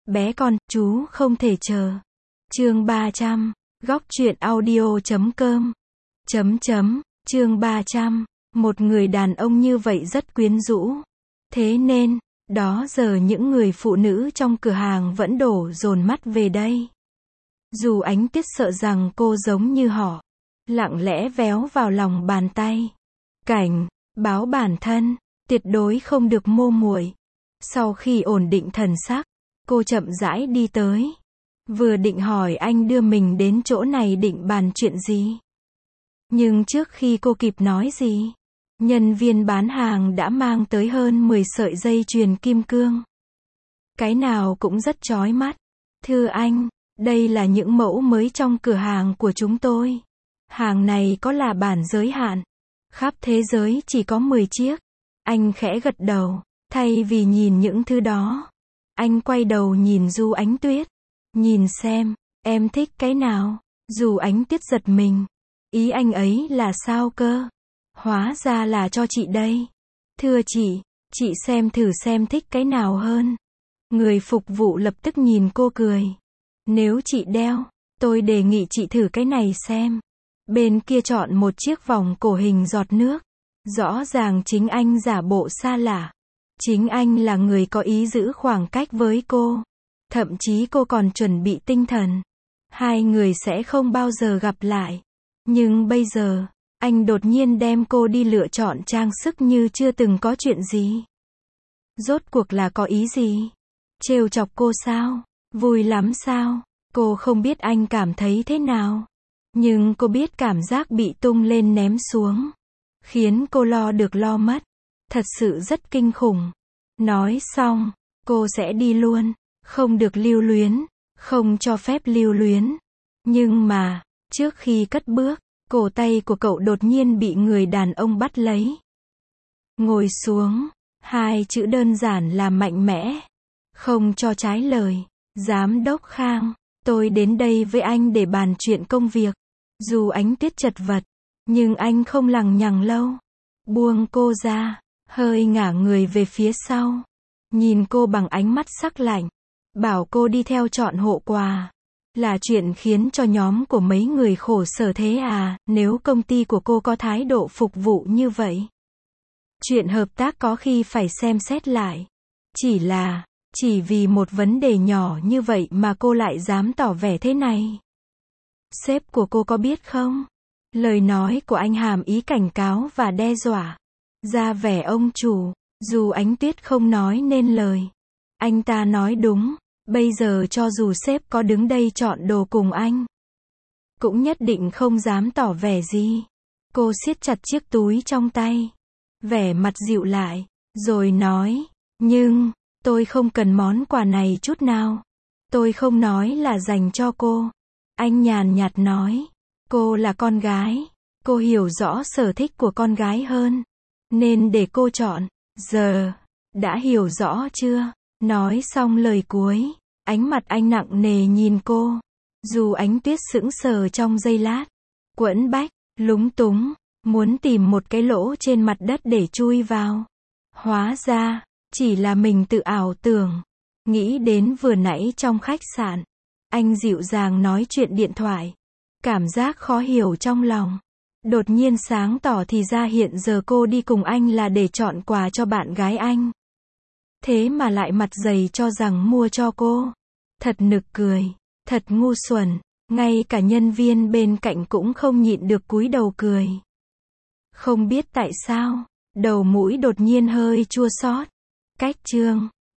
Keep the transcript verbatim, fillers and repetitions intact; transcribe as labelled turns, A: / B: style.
A: Bé con, chú không thể chờ. Chương ba trăm. Góc truyện audio chấm com. Chấm chấm. Chương ba trăm. Một người đàn ông như vậy rất quyến rũ. Thế nên, đó giờ những người phụ nữ trong cửa hàng vẫn đổ dồn mắt về đây. Dù Ánh Tuyết sợ rằng cô giống như họ, lặng lẽ véo vào lòng bàn tay. Cảnh báo bản thân, tuyệt đối không được mô muội. Sau khi ổn định thần sắc, cô chậm rãi đi tới. Vừa định hỏi anh đưa mình đến chỗ này định bàn chuyện gì. Nhưng trước khi cô kịp nói gì, nhân viên bán hàng đã mang tới hơn mười sợi dây chuyền kim cương. Cái nào cũng rất chói mắt. Thưa anh, đây là những mẫu mới trong cửa hàng của chúng tôi. Hàng này có là bản giới hạn. Khắp thế giới chỉ có mười chiếc. Anh khẽ gật đầu. Thay vì nhìn những thứ đó, anh quay đầu nhìn Du Ánh Tuyết. Nhìn xem, em thích cái nào? Du Ánh Tuyết giật mình. Ý anh ấy là sao cơ? Hóa ra là cho chị đây. Thưa chị, chị xem thử xem thích cái nào hơn. Người phục vụ lập tức nhìn cô cười. Nếu chị đeo, tôi đề nghị chị thử cái này xem. Bên kia chọn một chiếc vòng cổ hình giọt nước. Rõ ràng chính anh giả bộ xa lạ. Chính anh là người có ý giữ khoảng cách với cô. Thậm chí cô còn chuẩn bị tinh thần. Hai người sẽ không bao giờ gặp lại. Nhưng bây giờ, anh đột nhiên đem cô đi lựa chọn trang sức như chưa từng có chuyện gì. Rốt cuộc là có ý gì? Trêu chọc cô sao? Vui lắm sao? Cô không biết anh cảm thấy thế nào. Nhưng cô biết cảm giác bị tung lên ném xuống. Khiến cô lo được lo mất. Thật sự rất kinh khủng. Nói xong, cô sẽ đi luôn. Không được lưu luyến. Không cho phép lưu luyến. Nhưng mà, trước khi cất bước, cổ tay của cậu đột nhiên bị người đàn ông bắt lấy. Ngồi xuống. Hai chữ đơn giản là mạnh mẽ. Không cho trái lời. Giám đốc Khang, tôi đến đây với anh để bàn chuyện công việc. Dù Ánh Tuyết chật vật, nhưng anh không lằng nhằng lâu. Buông cô ra, hơi ngả người về phía sau. Nhìn cô bằng ánh mắt sắc lạnh. Bảo cô đi theo chọn hộ quà. Là chuyện khiến cho nhóm của mấy người khổ sở thế à, nếu công ty của cô có thái độ phục vụ như vậy. Chuyện hợp tác có khi phải xem xét lại. Chỉ là, chỉ vì một vấn đề nhỏ như vậy mà cô lại dám tỏ vẻ thế này. Sếp của cô có biết không? Lời nói của anh hàm ý cảnh cáo và đe dọa. Ra vẻ ông chủ, dù Ánh Tuyết không nói nên lời. Anh ta nói đúng, bây giờ cho dù sếp có đứng đây chọn đồ cùng anh, cũng nhất định không dám tỏ vẻ gì. Cô siết chặt chiếc túi trong tay, vẻ mặt dịu lại, rồi nói, nhưng, tôi không cần món quà này chút nào. Tôi không nói là dành cho cô. Anh nhàn nhạt nói, cô là con gái. Cô hiểu rõ sở thích của con gái hơn. Nên để cô chọn. Giờ, đã hiểu rõ chưa? Nói xong lời cuối, ánh mặt anh nặng nề nhìn cô. Dù Ánh Tuyết sững sờ trong giây lát, quẫn bách, lúng túng, muốn tìm một cái lỗ trên mặt đất để chui vào. Hóa ra, chỉ là mình tự ảo tưởng. Nghĩ đến vừa nãy trong khách sạn, anh dịu dàng nói chuyện điện thoại. Cảm giác khó hiểu trong lòng. Đột nhiên sáng tỏ thì ra hiện giờ cô đi cùng anh là để chọn quà cho bạn gái anh. Thế mà lại mặt dày cho rằng mua cho cô. Thật nực cười, thật ngu xuẩn, ngay cả nhân viên bên cạnh cũng không nhịn được cúi đầu cười. Không biết tại sao, đầu mũi đột nhiên hơi chua xót. Cách chương